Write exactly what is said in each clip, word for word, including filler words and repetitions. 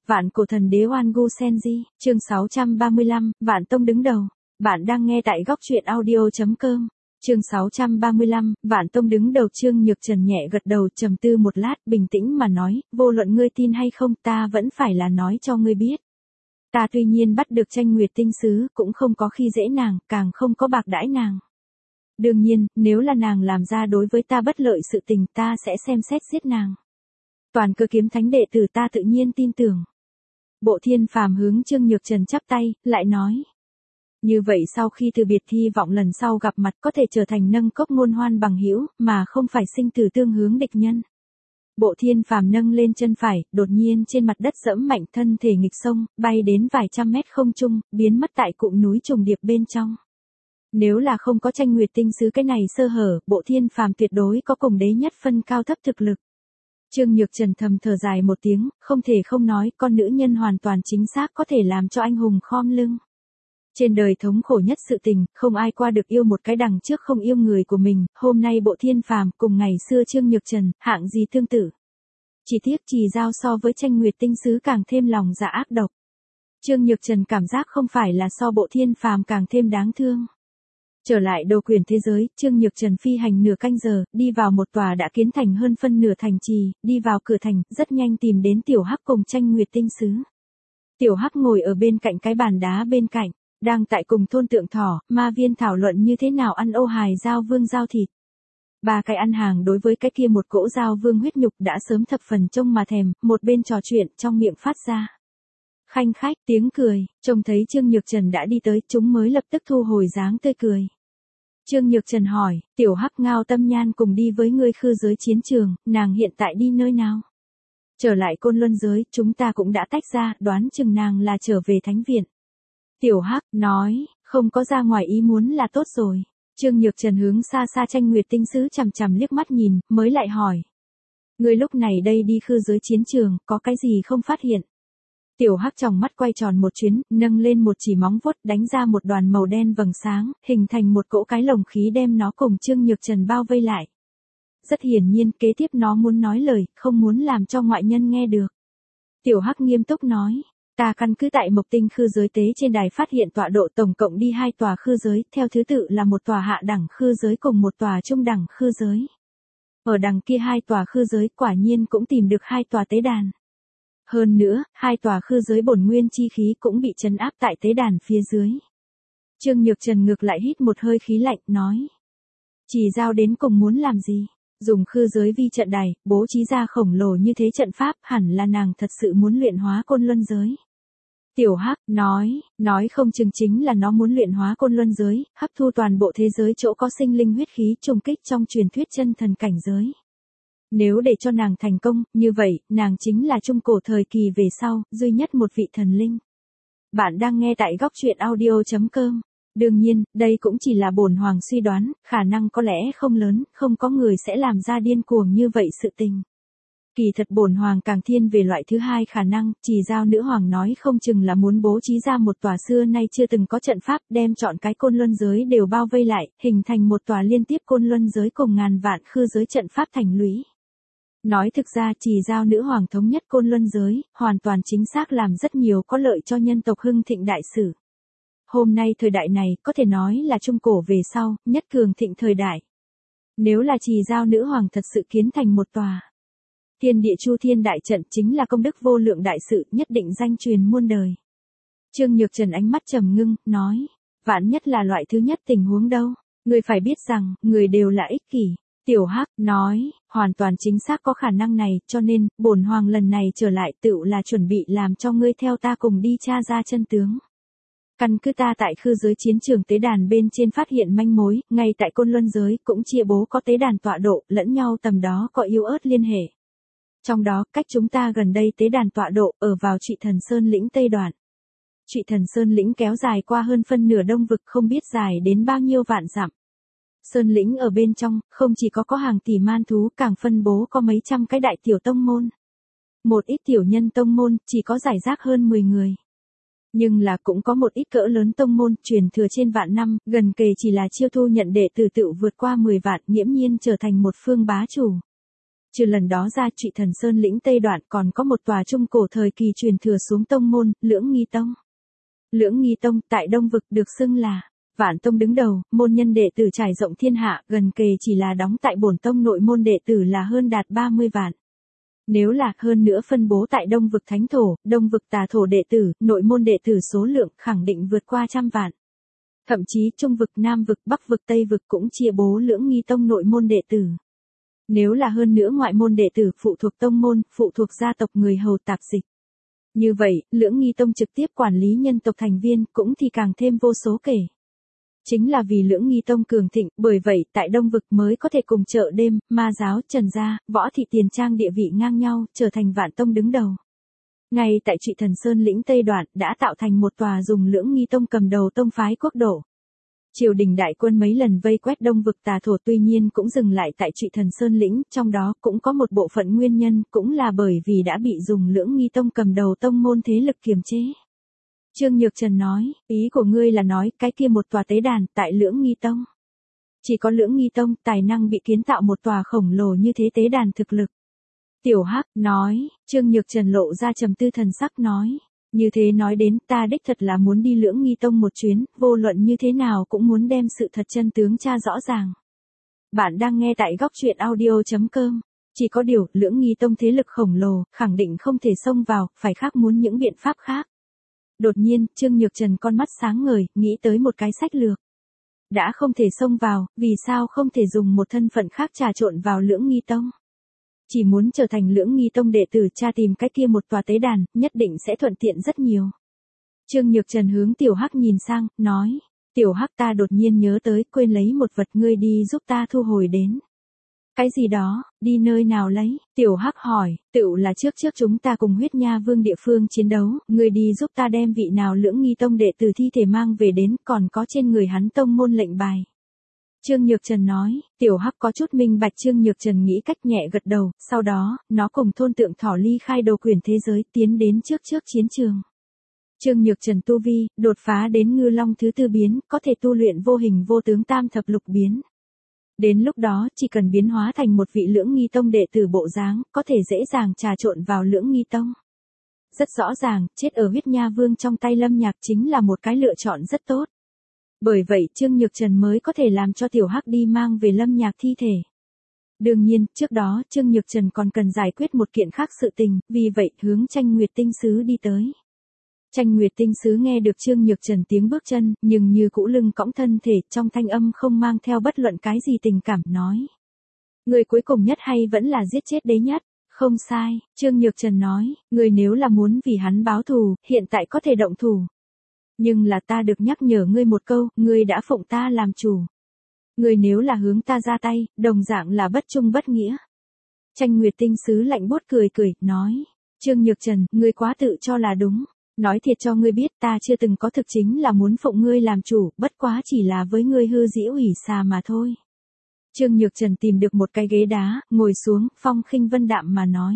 Vạn cổ thần đế Oan Gu Senji, chương sáu trăm ba mươi lăm, Vạn Tông đứng đầu. Bạn đang nghe tại góc truyện audio chấm com. Chương sáu trăm ba mươi lăm, Vạn Tông đứng đầu. Trương Nhược Trần nhẹ gật đầu, trầm tư một lát, bình tĩnh mà nói, vô luận ngươi tin hay không, ta vẫn phải là nói cho ngươi biết. Ta tuy nhiên bắt được Tranh Nguyệt tinh sứ, cũng không có khi dễ nàng, càng không có bạc đãi nàng. Đương nhiên, nếu là nàng làm ra đối với ta bất lợi sự tình, ta sẽ xem xét giết nàng. Toàn Cơ Kiếm Thánh đệ tử ta tự nhiên tin tưởng. Bộ Thiên Phàm hướng Trương Nhược Trần chắp tay, lại nói. Như vậy sau khi từ biệt hy vọng lần sau gặp mặt có thể trở thành nâng cốc ngôn hoan bằng hữu, mà không phải sinh tử tương hướng địch nhân. Bộ Thiên Phàm nâng lên chân phải, đột nhiên trên mặt đất giẫm mạnh, thân thể nghịch sông, bay đến vài trăm mét không trung, biến mất tại cụm núi trùng điệp bên trong. Nếu là không có Tranh Nguyệt tinh sứ cái này sơ hở, Bộ Thiên Phàm tuyệt đối có cùng đế nhất phân cao thấp thực lực. Trương Nhược Trần thầm thở dài một tiếng, không thể không nói, con nữ nhân hoàn toàn chính xác có thể làm cho anh hùng khom lưng. Trên đời thống khổ nhất sự tình, không ai qua được yêu một cái đằng trước không yêu người của mình, hôm nay Bộ Thiên Phàm cùng ngày xưa Trương Nhược Trần, hạng gì tương tự. Chỉ tiếc Trì Giao so với Tranh Nguyệt tinh sứ càng thêm lòng dạ ác độc. Trương Nhược Trần cảm giác không phải là so Bộ Thiên Phàm càng thêm đáng thương. Trở lại Đồ Quyển thế giới, Trương Nhược Trần phi hành nửa canh giờ, đi vào một tòa đã kiến thành hơn phân nửa thành trì, đi vào cửa thành, rất nhanh tìm đến Tiểu Hắc cùng Tranh Nguyệt tinh sứ. Tiểu Hắc ngồi ở bên cạnh cái bàn đá bên cạnh, đang tại cùng Thôn Tượng Thỏ, Ma Viên thảo luận như thế nào ăn ô hài giao vương giao thịt. Ba cái ăn hàng đối với cái kia một cỗ giao vương huyết nhục đã sớm thập phần trông mà thèm, một bên trò chuyện, trong miệng phát ra khanh khách tiếng cười, trông thấy Trương Nhược Trần đã đi tới, chúng mới lập tức thu hồi dáng tươi cười. Trương Nhược Trần hỏi, Tiểu Hắc Ngao Tâm Nhan cùng đi với ngươi khư giới chiến trường, nàng hiện tại đi nơi nào? Trở lại Côn Luân giới, chúng ta cũng đã tách ra, đoán chừng nàng là trở về Thánh Viện. Tiểu Hắc nói, không có ra ngoài ý muốn là tốt rồi. Trương Nhược Trần hướng xa xa Tranh Nguyệt tinh sứ chằm chằm liếc mắt nhìn, mới lại hỏi. Ngươi lúc này đây đi khư giới chiến trường, có cái gì không phát hiện? Tiểu Hắc tròng mắt quay tròn một chuyến, nâng lên một chỉ móng vuốt, đánh ra một đoàn màu đen vầng sáng, hình thành một cỗ cái lồng khí đem nó cùng Trương Nhược Trần bao vây lại. Rất hiển nhiên, kế tiếp nó muốn nói lời, không muốn làm cho ngoại nhân nghe được. Tiểu Hắc nghiêm túc nói, ta căn cứ tại Mộc Tinh khư giới tế trên đài phát hiện tọa độ tổng cộng đi hai tòa khư giới, theo thứ tự là một tòa hạ đẳng khư giới cùng một tòa trung đẳng khư giới. Ở đằng kia hai tòa khư giới quả nhiên cũng tìm được hai tòa tế đàn. Hơn nữa, hai tòa khư giới bổn nguyên chi khí cũng bị trấn áp tại tế đàn phía dưới. Trương Nhược Trần ngược lại hít một hơi khí lạnh, nói. Trì Giao đến cùng muốn làm gì? Dùng khư giới vi trận đài, bố trí ra khổng lồ như thế trận pháp, hẳn là nàng thật sự muốn luyện hóa Côn Luân giới. Tiểu Hắc nói, nói không chừng chính là nó muốn luyện hóa Côn Luân giới, hấp thu toàn bộ thế giới chỗ có sinh linh huyết khí trùng kích trong truyền thuyết chân thần cảnh giới. Nếu để cho nàng thành công, như vậy, nàng chính là trung cổ thời kỳ về sau, duy nhất một vị thần linh. Bạn đang nghe tại góc truyện audio chấm com. Đương nhiên, đây cũng chỉ là bổn hoàng suy đoán, khả năng có lẽ không lớn, không có người sẽ làm ra điên cuồng như vậy sự tình. Kỳ thật bổn hoàng càng thiên về loại thứ hai khả năng, Trì Giao nữ hoàng nói không chừng là muốn bố trí ra một tòa xưa nay chưa từng có trận pháp, đem chọn cái Côn Luân giới đều bao vây lại, hình thành một tòa liên tiếp Côn Luân giới cùng ngàn vạn khư giới trận pháp thành lũy. Nói thực ra Trì Giao nữ hoàng thống nhất Côn Luân giới, hoàn toàn chính xác làm rất nhiều có lợi cho nhân tộc hưng thịnh đại sử. Hôm nay thời đại này, có thể nói là trung cổ về sau, nhất cường thịnh thời đại. Nếu là Trì Giao nữ hoàng thật sự kiến thành một tòa Thiên Địa Chu Thiên đại trận, chính là công đức vô lượng đại sự, nhất định danh truyền muôn đời. Trương Nhược Trần ánh mắt trầm ngưng, nói, vạn nhất là loại thứ nhất tình huống đâu, người phải biết rằng, người đều là ích kỷ. Tiểu Hắc nói, hoàn toàn chính xác có khả năng này, cho nên, bổn hoàng lần này trở lại tựu là chuẩn bị làm cho ngươi theo ta cùng đi tra ra chân tướng. Căn cứ ta tại khư giới chiến trường tế đàn bên trên phát hiện manh mối, ngay tại Côn Luân giới cũng chia bố có tế đàn tọa độ, lẫn nhau tầm đó có yếu ớt liên hệ. Trong đó, cách chúng ta gần đây tế đàn tọa độ, ở vào Trụy Thần Sơn lĩnh Tây đoạn. Trụy Thần Sơn lĩnh kéo dài qua hơn phân nửa đông vực, không biết dài đến bao nhiêu vạn dặm. Sơn lĩnh ở bên trong, không chỉ có có hàng tỷ man thú, càng phân bố có mấy trăm cái đại tiểu tông môn. Một ít tiểu nhân tông môn, chỉ có giải rác hơn mười người. Nhưng là cũng có một ít cỡ lớn tông môn, truyền thừa trên vạn năm, gần kề chỉ là chiêu thu nhận đệ tử tự vượt qua mười vạn, nghiễm nhiên trở thành một phương bá chủ. Trừ lần đó ra, Trụy Thần Sơn lĩnh Tây đoạn còn có một tòa trung cổ thời kỳ truyền thừa xuống tông môn, Lưỡng Nghi Tông. Lưỡng Nghi Tông tại Đông Vực được xưng là Vạn Tông đứng đầu, môn nhân đệ tử trải rộng thiên hạ, gần kề chỉ là đóng tại bổn tông nội môn đệ tử là hơn đạt ba mươi vạn. Nếu là hơn nữa phân bố tại Đông Vực Thánh Thổ, Đông Vực Tà Thổ đệ tử, nội môn đệ tử số lượng khẳng định vượt qua trăm vạn. Thậm chí Trung Vực, Nam Vực, Bắc Vực, Tây Vực cũng chia bố Lưỡng Nghi Tông nội môn đệ tử. Nếu là hơn nữa ngoại môn đệ tử phụ thuộc tông môn, phụ thuộc gia tộc người hầu tạp dịch. Như vậy, Lưỡng Nghi Tông trực tiếp quản lý nhân tộc thành viên cũng thì càng thêm vô số kể. Chính là vì Lưỡng Nghi Tông cường thịnh, bởi vậy tại Đông Vực mới có thể cùng Chợ Đêm, Ma Giáo, Trần Gia, Võ Thị Tiền Trang địa vị ngang nhau, trở thành Vạn Tông đứng đầu. Ngay tại Trụy Thần Sơn lĩnh Tây đoạn đã tạo thành một tòa dùng Lưỡng Nghi Tông cầm đầu tông phái quốc độ. Triều đình đại quân mấy lần vây quét Đông Vực Tà Thổ tuy nhiên cũng dừng lại tại Trụy Thần Sơn lĩnh, trong đó cũng có một bộ phận nguyên nhân cũng là bởi vì đã bị dùng Lưỡng Nghi Tông cầm đầu tông môn thế lực kiềm chế. Trương Nhược Trần nói, ý của ngươi là nói cái kia một tòa tế đàn tại Lưỡng Nghi Tông. Chỉ có Lưỡng Nghi Tông tài năng bị kiến tạo một tòa khổng lồ như thế tế đàn thực lực. Tiểu Hắc nói, Trương Nhược Trần lộ ra trầm tư thần sắc nói. Như thế nói đến ta đích thật là muốn đi Lưỡng Nghi Tông một chuyến, vô luận như thế nào cũng muốn đem sự thật chân tướng tra rõ ràng. Bạn đang nghe tại góc truyện audio chấm com. Chỉ có điều, Lưỡng Nghi Tông thế lực khổng lồ, khẳng định không thể xông vào, phải khác muốn những biện pháp khác. Đột nhiên, Trương Nhược Trần con mắt sáng ngời, nghĩ tới một cái sách lược. Đã không thể xông vào, vì sao không thể dùng một thân phận khác trà trộn vào Lưỡng Nghi Tông? Chỉ muốn trở thành Lưỡng Nghi Tông đệ tử tra tìm cái kia một tòa tế đàn, nhất định sẽ thuận tiện rất nhiều. Trương Nhược Trần hướng Tiểu Hắc nhìn sang, nói, Tiểu Hắc ta đột nhiên nhớ tới quên lấy một vật ngươi đi giúp ta thu hồi đến. Cái gì đó, đi nơi nào lấy? Tiểu Hắc hỏi, tựu là trước trước chúng ta cùng Huyết Nha Vương địa phương chiến đấu, ngươi đi giúp ta đem vị nào Lưỡng Nghi Tông đệ tử thi thể mang về đến, còn có trên người hắn tông môn lệnh bài. Trương Nhược Trần nói, Tiểu Hắc có chút minh bạch. Trương Nhược Trần nghĩ cách nhẹ gật đầu, sau đó, nó cùng thôn tượng thỏ ly khai đồ quyển thế giới tiến đến trước trước chiến trường. Trương Nhược Trần tu vi, đột phá đến ngư long thứ tư biến, có thể tu luyện vô hình vô tướng tam thập lục biến. Đến lúc đó, chỉ cần biến hóa thành một vị Lưỡng Nghi Tông đệ tử bộ dáng, có thể dễ dàng trà trộn vào Lưỡng Nghi Tông. Rất rõ ràng, chết ở Huyết Nha Vương trong tay Lâm Nhạc chính là một cái lựa chọn rất tốt. Bởi vậy Trương Nhược Trần mới có thể làm cho Tiểu Hắc đi mang về Lâm Nhạc thi thể. Đương nhiên, trước đó Trương Nhược Trần còn cần giải quyết một kiện khác sự tình, vì vậy hướng Tranh Nguyệt Tinh Sứ đi tới. Tranh Nguyệt Tinh Sứ nghe được Trương Nhược Trần tiếng bước chân, nhưng như cũ lưng cõng thân thể, trong thanh âm không mang theo bất luận cái gì tình cảm, nói. Người cuối cùng nhất hay vẫn là giết chết đế nhất? Không sai, Trương Nhược Trần nói, người nếu là muốn vì hắn báo thù, hiện tại có thể động thủ. Nhưng là ta được nhắc nhở ngươi một câu, ngươi đã phụng ta làm chủ. Ngươi nếu là hướng ta ra tay, đồng dạng là bất trung bất nghĩa. Tranh Nguyệt Tinh Sứ lạnh buốt cười cười, nói. Trương Nhược Trần, ngươi quá tự cho là đúng. Nói thiệt cho ngươi biết ta chưa từng có thực chính là muốn phụng ngươi làm chủ, bất quá chỉ là với ngươi hư dĩ ủy xà mà thôi. Trương Nhược Trần tìm được một cái ghế đá, ngồi xuống, phong khinh vân đạm mà nói.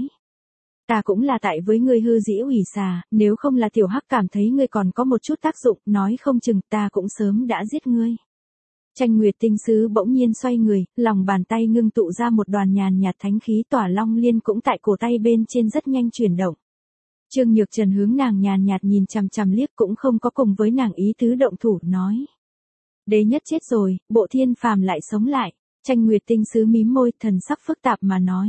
Ta cũng là tại với ngươi hư dĩ ủy xà, nếu không là Tiểu Hắc cảm thấy ngươi còn có một chút tác dụng, nói không chừng ta cũng sớm đã giết ngươi. Tranh Nguyệt Tinh Sứ bỗng nhiên xoay người, lòng bàn tay ngưng tụ ra một đoàn nhàn nhạt thánh khí tỏa long liên cũng tại cổ tay bên trên rất nhanh chuyển động. Trương Nhược Trần hướng nàng nhàn nhạt nhìn chằm chằm liếc cũng không có cùng với nàng ý tứ động thủ, nói. Đế nhất chết rồi, bộ thiên phàm lại sống lại. Tranh Nguyệt Tinh Sứ mím môi, thần sắc phức tạp mà nói.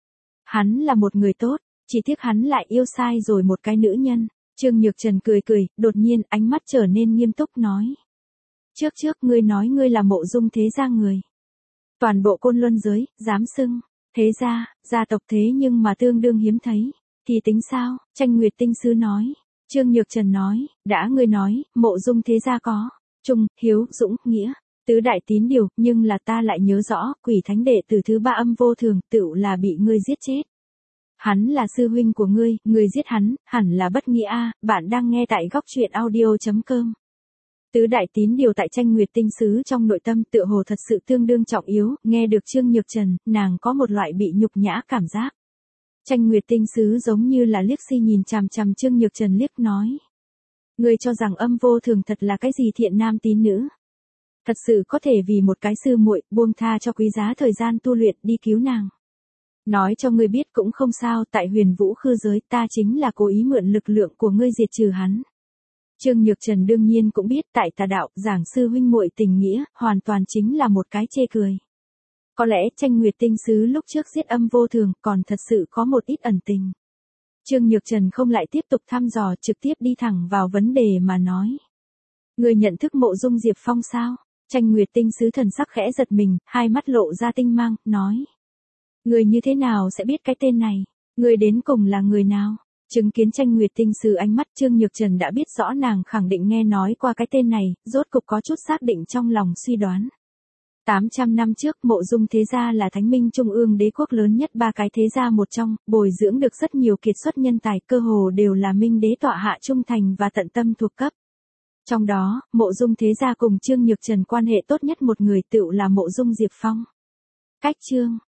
Hắn là một người tốt, chỉ tiếc hắn lại yêu sai rồi một cái nữ nhân. Trương Nhược Trần cười cười, đột nhiên ánh mắt trở nên nghiêm túc nói. Trước trước ngươi nói ngươi là Mộ Dung thế gia người. Toàn bộ Côn Luân giới, dám xưng, thế gia, gia tộc thế nhưng mà tương đương hiếm thấy. Thì tính sao? Tranh Nguyệt Tinh Sứ nói. Trương Nhược Trần nói, đã ngươi nói, Mộ Dung thế gia có trung, hiếu, dũng, nghĩa, tứ đại tín điều, nhưng là ta lại nhớ rõ, Quỷ Thánh đệ tử thứ ba Âm Vô Thường, tựu là bị ngươi giết chết. Hắn là sư huynh của ngươi, ngươi giết hắn, hẳn là bất nghĩa a. Bạn đang nghe tại góc truyện audio chấm com. Tứ đại tín điều tại Tranh Nguyệt Tinh Sứ trong nội tâm tựa hồ thật sự tương đương trọng yếu, nghe được Trương Nhược Trần, nàng có một loại bị nhục nhã cảm giác. Tranh Nguyệt Tinh Sứ giống như là liếc si nhìn chằm chằm Trương Nhược Trần liếc nói. Ngươi cho rằng Âm Vô Thường thật là cái gì thiện nam tín nữ? Thật sự có thể vì một cái sư muội buông tha cho quý giá thời gian tu luyện đi cứu nàng. Nói cho ngươi biết cũng không sao, tại huyền vũ khư giới ta chính là cố ý mượn lực lượng của ngươi diệt trừ hắn. Trương Nhược Trần đương nhiên cũng biết tại tà đạo, giảng sư huynh muội tình nghĩa, hoàn toàn chính là một cái chê cười. Có lẽ Tranh Nguyệt Tinh Sứ lúc trước giết âm vô thường, còn thật sự có một ít ẩn tình. Trương Nhược Trần không lại tiếp tục thăm dò, trực tiếp đi thẳng vào vấn đề mà nói. Người nhận thức Mộ Dung Diệp Phong sao? Tranh Nguyệt Tinh Sứ thần sắc khẽ giật mình, hai mắt lộ ra tinh mang, nói. Người như thế nào sẽ biết cái tên này? Người đến cùng là người nào? Chứng kiến Tranh Nguyệt Tinh Sứ ánh mắt, Trương Nhược Trần đã biết rõ nàng khẳng định nghe nói qua cái tên này, rốt cục có chút xác định trong lòng suy đoán. tám trăm năm trước, Mộ Dung thế gia là Thánh Minh Trung ương đế quốc lớn nhất ba cái thế gia một trong, bồi dưỡng được rất nhiều kiệt xuất nhân tài, cơ hồ đều là Minh đế tọa hạ trung thành và tận tâm thuộc cấp. Trong đó, Mộ Dung thế gia cùng Trương Nhược Trần quan hệ tốt nhất một người tựu là Mộ Dung Diệp Phong. Cách Trương